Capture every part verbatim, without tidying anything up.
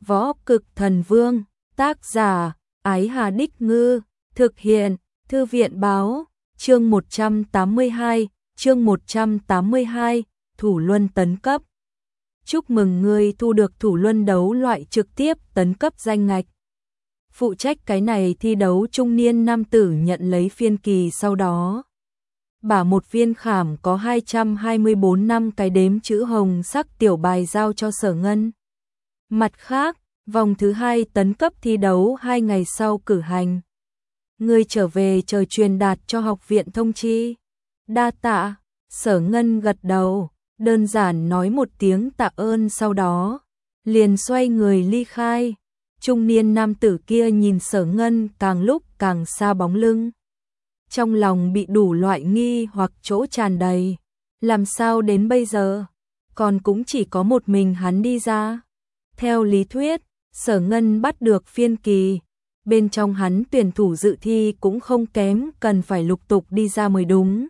Võ Cực Thần Vương, tác giả, Ái Hà Đích Ngư, thực hiện, Thư viện Báo, chương một trăm tám mươi hai, chương một trăm tám mươi hai, Thủ Luân tấn cấp. Chúc mừng ngươi thu được Thủ Luân đấu loại trực tiếp tấn cấp danh ngạch. Phụ trách cái này thi đấu trung niên nam tử nhận lấy phiên kỳ sau đó. Bả một viên khảm có hai trăm hai mươi bốn năm cái đếm chữ hồng sắc tiểu bài giao cho Sở Ngân. Mặt khác, vòng thứ hai tấn cấp thi đấu hai ngày sau cử hành. Ngươi trở về chờ truyền đạt cho học viện thông chi. Đa tạ, Sở Ngân gật đầu, đơn giản nói một tiếng tạ ơn sau đó, liền xoay người ly khai. Trung niên nam tử kia nhìn Sở Ngân càng lúc càng xa bóng lưng. Trong lòng bị đủ loại nghi hoặc chỗ tràn đầy. Làm sao đến bây giờ, còn cũng chỉ có một mình hắn đi ra. Theo lý thuyết, Sở Ngân bắt được phiên kỳ. Bên trong hắn tuyển thủ dự thi cũng không kém, cần phải lục tục đi ra mới đúng.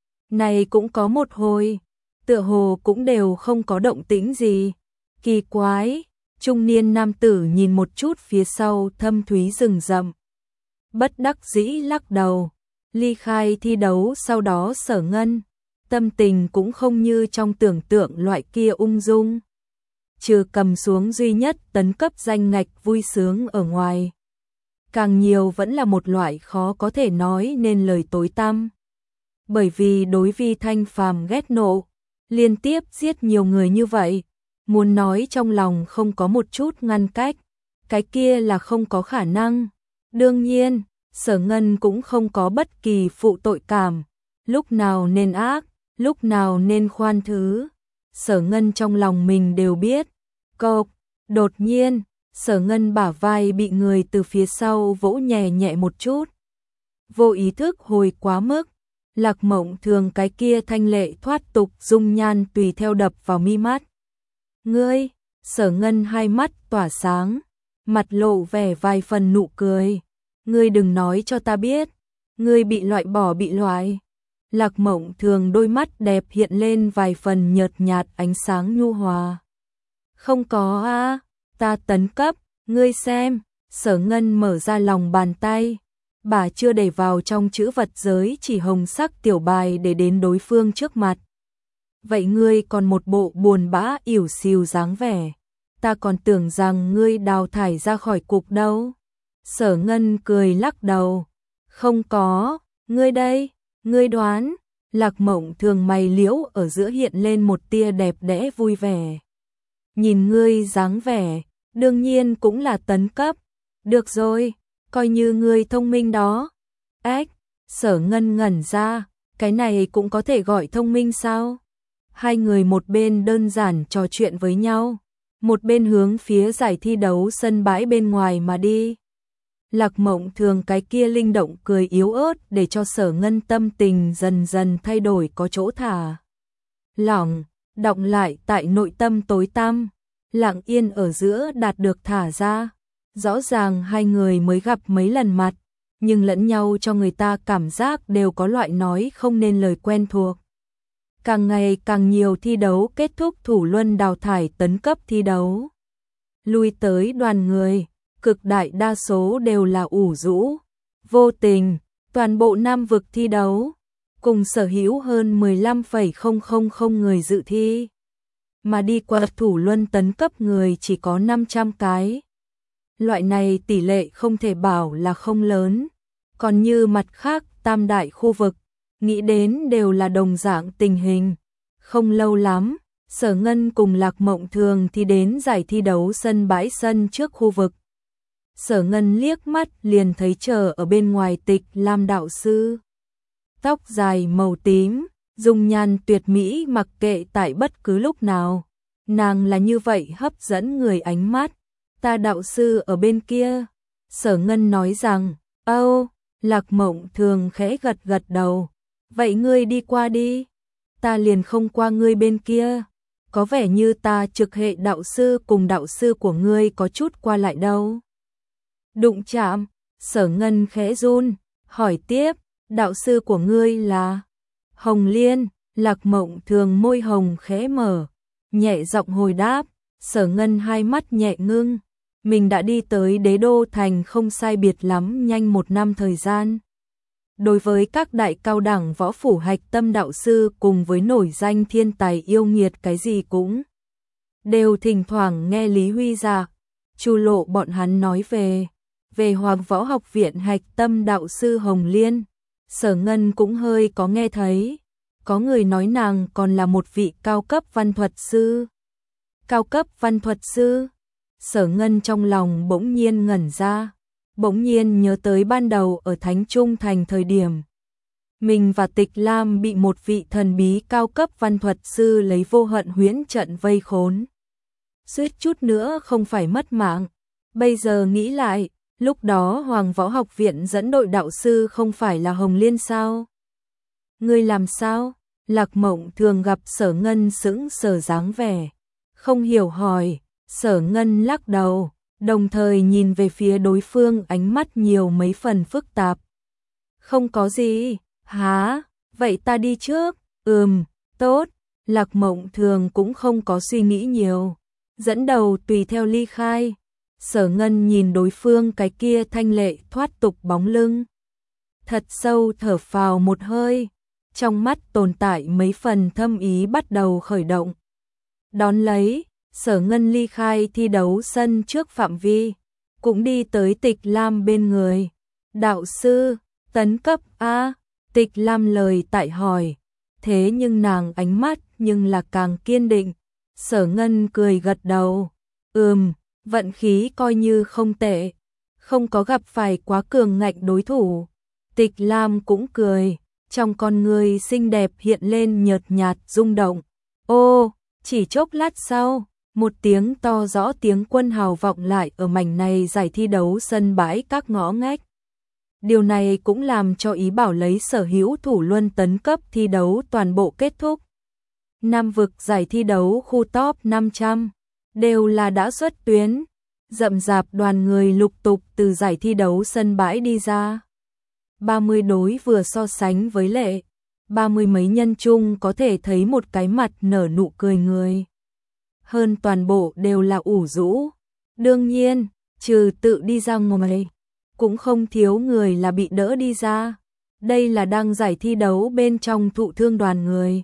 Này cũng có một hồi, tựa hồ cũng đều không có động tĩnh gì. Kỳ quái, trung niên nam tử nhìn một chút phía sau thâm thúy rừng rậm. Bất đắc dĩ lắc đầu, ly khai thi đấu sau đó Sở Ngân. Tâm tình cũng không như trong tưởng tượng loại kia ung dung. Trừ cầm xuống duy nhất tấn cấp danh ngạch vui sướng ở ngoài. Càng nhiều vẫn là một loại khó có thể nói nên lời tối tăm. Bởi vì đối Vi Thanh Phàm ghét nộ, liên tiếp giết nhiều người như vậy, muốn nói trong lòng không có một chút ngăn cách, cái kia là không có khả năng. Đương nhiên, Sở Ngân cũng không có bất kỳ phụ tội cảm, lúc nào nên ác, lúc nào nên khoan thứ. Sở Ngân trong lòng mình đều biết. Cộp, đột nhiên, Sở Ngân bả vai bị người từ phía sau vỗ nhẹ nhẹ một chút. Vô ý thức hồi quá mức, Lạc Mộng Thường cái kia thanh lệ thoát tục dung nhan tùy theo đập vào mi mắt. Ngươi, Sở Ngân hai mắt tỏa sáng, mặt lộ vẻ vài phần nụ cười. Ngươi đừng nói cho ta biết, ngươi bị loại bỏ bị loại. Lạc Mộng Thường đôi mắt đẹp hiện lên vài phần nhợt nhạt ánh sáng nhu hòa. Không có a, ta tấn cấp, ngươi xem. Sở Ngân mở ra lòng bàn tay, bà chưa để vào trong chữ vật giới chỉ hồng sắc tiểu bài để đến đối phương trước mặt. Vậy ngươi còn một bộ buồn bã ỉu xìu dáng vẻ, ta còn tưởng rằng ngươi đào thải ra khỏi cục đâu. Sở Ngân cười lắc đầu, không có, ngươi đây, ngươi đoán. Lạc Mộng Thường mày liễu ở giữa hiện lên một tia đẹp đẽ vui vẻ. Nhìn ngươi dáng vẻ, đương nhiên cũng là tấn cấp. Được rồi, coi như ngươi thông minh đó. Ếch, Sở Ngân ngẩn ra, cái này cũng có thể gọi thông minh sao? Hai người một bên đơn giản trò chuyện với nhau, một bên hướng phía giải thi đấu sân bãi bên ngoài mà đi. Lạc Mộng Thường cái kia linh động cười yếu ớt để cho Sở Ngân tâm tình dần dần thay đổi có chỗ thả lỏng, đọng lại tại nội tâm tối tăm, lặng yên ở giữa đạt được thả ra. Rõ ràng hai người mới gặp mấy lần mặt, nhưng lẫn nhau cho người ta cảm giác đều có loại nói không nên lời quen thuộc. Càng ngày càng nhiều thi đấu kết thúc Thủ Luân đào thải tấn cấp thi đấu. Lui tới đoàn người, cực đại đa số đều là ủ rũ, vô tình, toàn bộ Nam vực thi đấu, cùng sở hữu hơn mười lăm phẩy không không không người dự thi. Mà đi qua Thủ Luân tấn cấp người chỉ có năm trăm cái. Loại này tỷ lệ không thể bảo là không lớn, còn như mặt khác tam đại khu vực, nghĩ đến đều là đồng dạng tình hình. Không lâu lắm, Sở Ngân cùng Lạc Mộng Thường thì đến giải thi đấu sân bãi sân trước khu vực. Sở Ngân liếc mắt liền thấy chờ ở bên ngoài Tịch Lam đạo sư. Tóc dài màu tím, dung nhan tuyệt mỹ mặc kệ tại bất cứ lúc nào. Nàng là như vậy hấp dẫn người ánh mắt. Ta đạo sư ở bên kia. Sở Ngân nói rằng, âu, Lạc Mộng Thường khẽ gật gật đầu. Vậy ngươi đi qua đi. Ta liền không qua ngươi bên kia. Có vẻ như ta trực hệ đạo sư cùng đạo sư của ngươi có chút qua lại đâu. Đụng chạm, Sở Ngân khẽ run, hỏi tiếp, đạo sư của ngươi là Hồng Liên. Lạc Mộng Thường môi hồng khẽ mở, nhẹ giọng hồi đáp. Sở Ngân hai mắt nhẹ ngưng, mình đã đi tới Đế Đô Thành không sai biệt lắm nhanh một năm thời gian. Đối với các đại cao đẳng võ phủ hạch tâm đạo sư cùng với nổi danh thiên tài yêu nghiệt cái gì cũng đều thỉnh thoảng nghe Lý Huy Dạ, Chu Lộ bọn hắn nói về, về Hoàng Võ Học Viện hạch tâm đạo sư Hồng Liên. Sở Ngân cũng hơi có nghe thấy, có người nói nàng còn là một vị cao cấp văn thuật sư. Cao cấp văn thuật sư? Sở Ngân trong lòng bỗng nhiên ngẩn ra, bỗng nhiên nhớ tới ban đầu ở Thánh Trung Thành thời điểm. Mình và Tịch Lam bị một vị thần bí cao cấp văn thuật sư lấy vô hận huyễn trận vây khốn. Suýt chút nữa không phải mất mạng. Bây giờ nghĩ lại, lúc đó Hoàng Võ Học Viện dẫn đội đạo sư không phải là Hồng Liên sao? Ngươi làm sao? Lạc Mộng thường gặp Sở Ngân sững sờ dáng vẻ, không hiểu hỏi. Sở Ngân lắc đầu, đồng thời nhìn về phía đối phương ánh mắt nhiều mấy phần phức tạp. Không có gì, hả? Vậy ta đi trước. Ừm, tốt. Lạc Mộng thường cũng không có suy nghĩ nhiều, dẫn đầu tùy theo ly khai. Sở Ngân nhìn đối phương cái kia thanh lệ thoát tục bóng lưng, thật sâu thở phào một hơi, trong mắt tồn tại mấy phần thâm ý bắt đầu khởi động. Đón lấy, Sở Ngân ly khai thi đấu sân trước phạm vi, cũng đi tới Tịch Lam bên người. Đạo sư, tấn cấp A, Tịch Lam lời tại hỏi, thế nhưng nàng ánh mắt nhưng là càng kiên định. Sở Ngân cười gật đầu, ừm, vận khí coi như không tệ, không có gặp phải quá cường ngạnh đối thủ. Tịch Lam cũng cười, trong con người xinh đẹp hiện lên nhợt nhạt rung động. Ô, chỉ chốc lát sau, một tiếng to rõ tiếng quân hào vọng lại ở mảnh này giải thi đấu sân bãi các ngõ ngách. Điều này cũng làm cho ý bảo lấy sở hữu thủ luân tấn cấp thi đấu toàn bộ kết thúc. Nam vực giải thi đấu khu top năm trăm đều là đã xuất tuyến, rậm rạp đoàn người lục tục từ giải thi đấu sân bãi đi ra. ba mươi đối vừa so sánh với lệ, ba mươi mấy nhân chung có thể thấy một cái mặt nở nụ cười người. Hơn toàn bộ đều là ủ rũ. Đương nhiên, trừ tự đi ra ngoài, cũng không thiếu người là bị đỡ đi ra. Đây là đang giải thi đấu bên trong thụ thương đoàn người.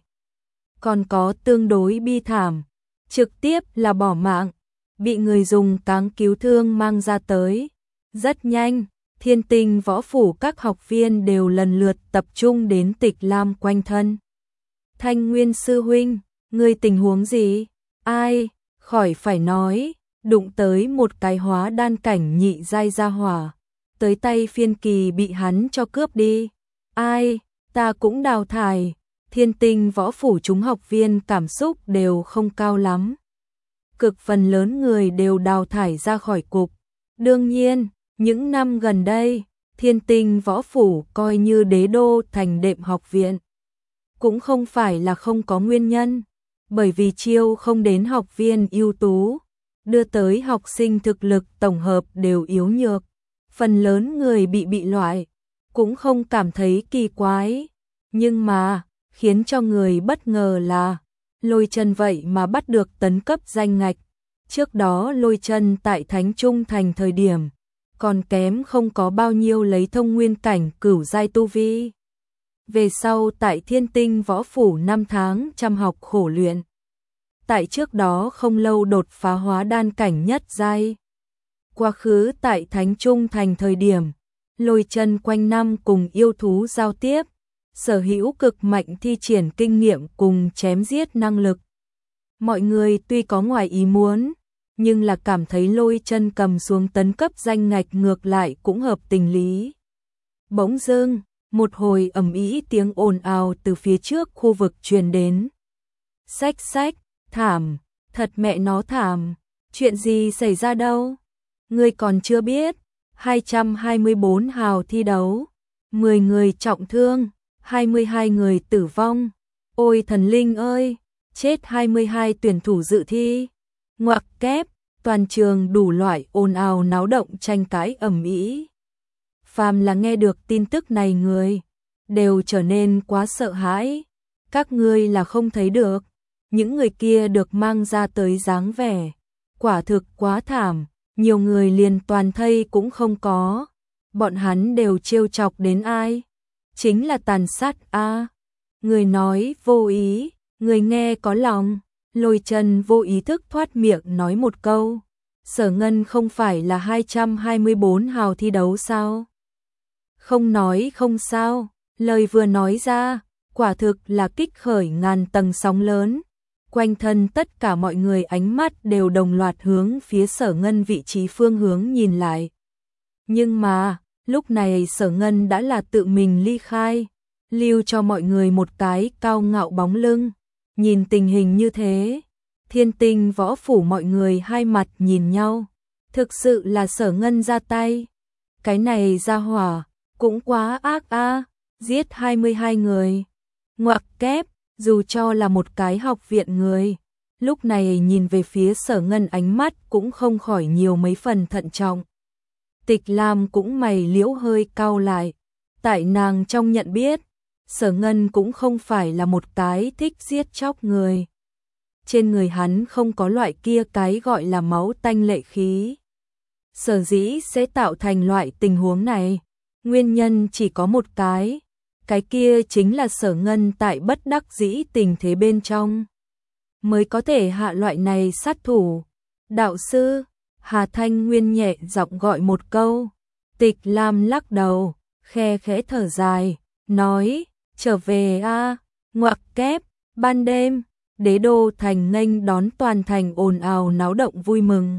Còn có tương đối bi thảm, trực tiếp là bỏ mạng, bị người dùng cáng cứu thương mang ra tới. Rất nhanh, Thiên Tinh võ phủ các học viên đều lần lượt tập trung đến Tịch Lam quanh thân. Thanh Nguyên sư huynh, ngươi tình huống gì? Ai, khỏi phải nói, đụng tới một cái hóa đan cảnh nhị giai gia hỏa, tới tay Phiên Kỳ bị hắn cho cướp đi. Ai, ta cũng đào thải. Thiên Tinh võ phủ chúng học viên cảm xúc đều không cao lắm. Cực phần lớn người đều đào thải ra khỏi cục. Đương nhiên, những năm gần đây, Thiên Tinh võ phủ coi như đế đô thành đệm học viện. Cũng không phải là không có nguyên nhân, bởi vì chiêu không đến học viên ưu tú, đưa tới học sinh thực lực tổng hợp đều yếu nhược. Phần lớn người bị bị loại, cũng không cảm thấy kỳ quái. Nhưng mà, khiến cho người bất ngờ là, Lôi Chân vậy mà bắt được tấn cấp danh ngạch. Trước đó Lôi Chân tại Thánh Trung Thành thời điểm, còn kém không có bao nhiêu lấy thông nguyên cảnh cửu giai tu vi. Về sau tại Thiên Tinh võ phủ năm tháng chăm học khổ luyện. Tại trước đó không lâu đột phá hóa đan cảnh nhất giai. Quá khứ tại Thánh Trung Thành thời điểm, Lôi Chân quanh năm cùng yêu thú giao tiếp, sở hữu cực mạnh thi triển kinh nghiệm cùng chém giết năng lực. Mọi người tuy có ngoài ý muốn, nhưng là cảm thấy Lôi Chân cầm xuống tấn cấp danh ngạch ngược lại cũng hợp tình lý. Bỗng dưng, một hồi ầm ĩ tiếng ồn ào từ phía trước khu vực truyền đến. Xách xách, thảm, thật mẹ nó thảm, chuyện gì xảy ra đâu? Ngươi còn chưa biết, hai trăm hai mươi bốn hào thi đấu, mười người trọng thương, hai mươi hai người tử vong. Ôi thần linh ơi, chết hai mươi hai tuyển thủ dự thi. Ngoặc kép, toàn trường đủ loại ồn ào náo động tranh cãi ầm ĩ. Phàm là nghe được tin tức này người, đều trở nên quá sợ hãi. Các ngươi là không thấy được, những người kia được mang ra tới dáng vẻ, quả thực quá thảm, nhiều người liền toàn thây cũng không có. Bọn hắn đều trêu chọc đến ai? Chính là tàn sát a. Người nói vô ý, người nghe có lòng. Lôi Trần vô ý thức thoát miệng nói một câu. Sở Ngân không phải là hai trăm hai mươi bốn hào thi đấu sao? Không nói không sao, lời vừa nói ra, quả thực là kích khởi ngàn tầng sóng lớn. Quanh thân tất cả mọi người ánh mắt đều đồng loạt hướng phía Sở Ngân vị trí phương hướng nhìn lại. Nhưng mà, lúc này Sở Ngân đã là tự mình ly khai, lưu cho mọi người một cái cao ngạo bóng lưng. Nhìn tình hình như thế, Thiên Tinh Võ Phủ mọi người hai mặt nhìn nhau. Thực sự là Sở Ngân ra tay. Cái này ra hỏa, cũng quá ác a, giết hai mươi hai người. Ngoặc kép, dù cho là một cái học viện người, lúc này nhìn về phía Sở Ngân ánh mắt cũng không khỏi nhiều mấy phần thận trọng. Tịch Lam cũng mày liễu hơi cau lại, tại nàng trong nhận biết, Sở Ngân cũng không phải là một cái thích giết chóc người. Trên người hắn không có loại kia cái gọi là máu tanh lệ khí. Sở dĩ sẽ tạo thành loại tình huống này, nguyên nhân chỉ có một cái, cái kia chính là Sở Ngân tại bất đắc dĩ tình thế bên trong mới có thể hạ loại này sát thủ. Đạo sư, Hà Thanh Nguyên nhẹ giọng gọi một câu. Tịch Lam lắc đầu, khe khẽ thở dài, nói, trở về a. Ngoặc kép, ban đêm, Đế đô thành nghênh đón toàn thành ồn ào náo động vui mừng.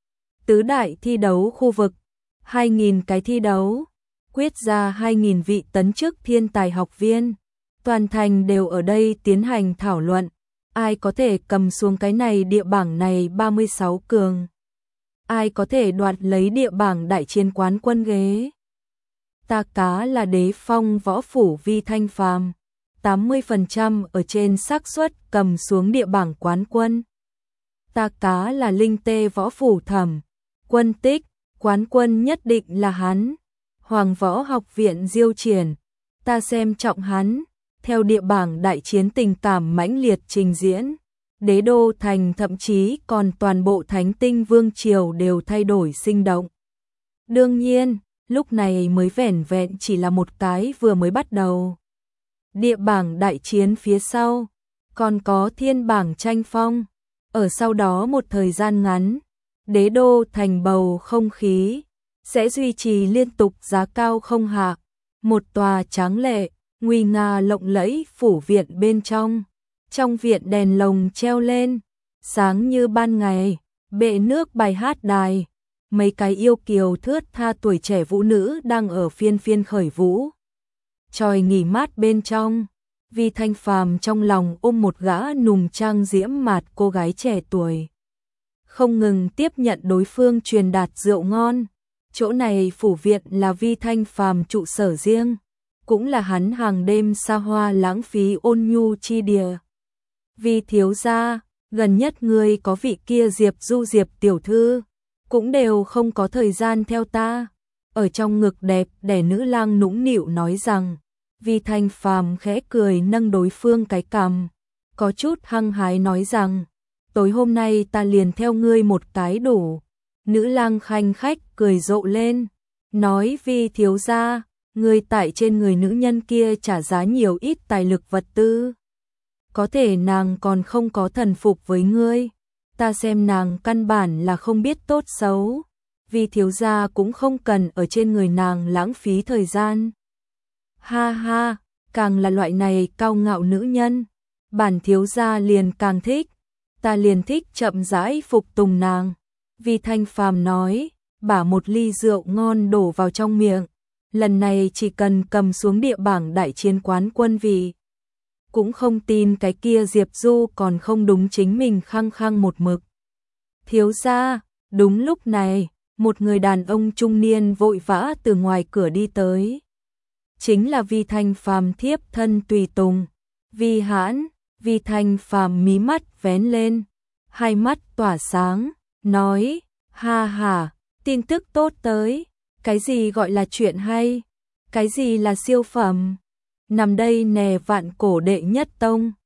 Tứ đại thi đấu khu vực, hai nghìn cái thi đấu, quyết ra hai nghìn vị tấn chức thiên tài học viên. Toàn thành đều ở đây tiến hành thảo luận, ai có thể cầm xuống cái này địa bảng này ba mươi sáu cường. Ai có thể đoạt lấy địa bảng đại chiến quán quân ghế. Ta cá là Đế Phong Võ Phủ Vi Thanh Phàm, tám mươi phần trăm ở trên xác suất cầm xuống địa bảng quán quân. Ta cá là Linh Tê Võ Phủ Thẩm Quân Tích, quán quân nhất định là hắn. Hoàng Võ Học viện Diêu Triển, ta xem trọng hắn. Theo địa bảng đại chiến tình cảm mãnh liệt trình diễn, Đế đô thành thậm chí còn toàn bộ Thánh Tinh Vương triều đều thay đổi sinh động. Đương nhiên, lúc này mới vẻn vẹn chỉ là một cái vừa mới bắt đầu. Địa bảng đại chiến phía sau, còn có thiên bảng tranh phong. Ở sau đó một thời gian ngắn, Đế đô thành bầu không khí sẽ duy trì liên tục giá cao không hạ. Một tòa tráng lệ, nguy nga lộng lẫy phủ viện bên trong. Trong viện đèn lồng treo lên, sáng như ban ngày, bệ nước bài hát đài. Mấy cái yêu kiều thướt tha tuổi trẻ vũ nữ đang ở phiên phiên khởi vũ. Tròi nghỉ mát bên trong, Vi Thanh Phàm trong lòng ôm một gã nùng trang diễm mạt cô gái trẻ tuổi. Không ngừng tiếp nhận đối phương truyền đạt rượu ngon. Chỗ này phủ viện là Vi Thanh Phàm trụ sở riêng, cũng là hắn hàng đêm xa hoa lãng phí ôn nhu chi địa. Vi thiếu gia, gần nhất ngươi có vị kia Diệp Du Diệp tiểu thư, cũng đều không có thời gian theo ta. Ở trong ngực đẹp đẻ nữ lang nũng nịu nói rằng, Vi Thanh Phàm khẽ cười nâng đối phương cái cằm, có chút hăng hái nói rằng, tối hôm nay ta liền theo ngươi một cái đủ. Nữ lang khanh khách cười rộ lên, nói Vi thiếu gia, ngươi tại trên người nữ nhân kia trả giá nhiều ít tài lực vật tư. Có thể nàng còn không có thần phục với ngươi, ta xem nàng căn bản là không biết tốt xấu. Vi thiếu gia cũng không cần ở trên người nàng lãng phí thời gian. Ha ha, càng là loại này cao ngạo nữ nhân, bản thiếu gia liền càng thích, ta liền thích chậm rãi phục tùng nàng. Vi Thanh Phàm nói, bả một ly rượu ngon đổ vào trong miệng, lần này chỉ cần cầm xuống địa bảng đại chiến quán quân vị. Cũng không tin cái kia Diệp Du còn không đúng chính mình khăng khăng một mực. Thiếu gia, đúng lúc này, một người đàn ông trung niên vội vã từ ngoài cửa đi tới. Chính là Vi Thanh Phàm thiếp thân tùy tùng. Vi Hãn, Vi Thanh Phàm mí mắt vén lên, hai mắt tỏa sáng, nói, ha ha, tin tức tốt tới, cái gì gọi là chuyện hay, cái gì là siêu phẩm, nằm đây nè vạn cổ đệ nhất tông.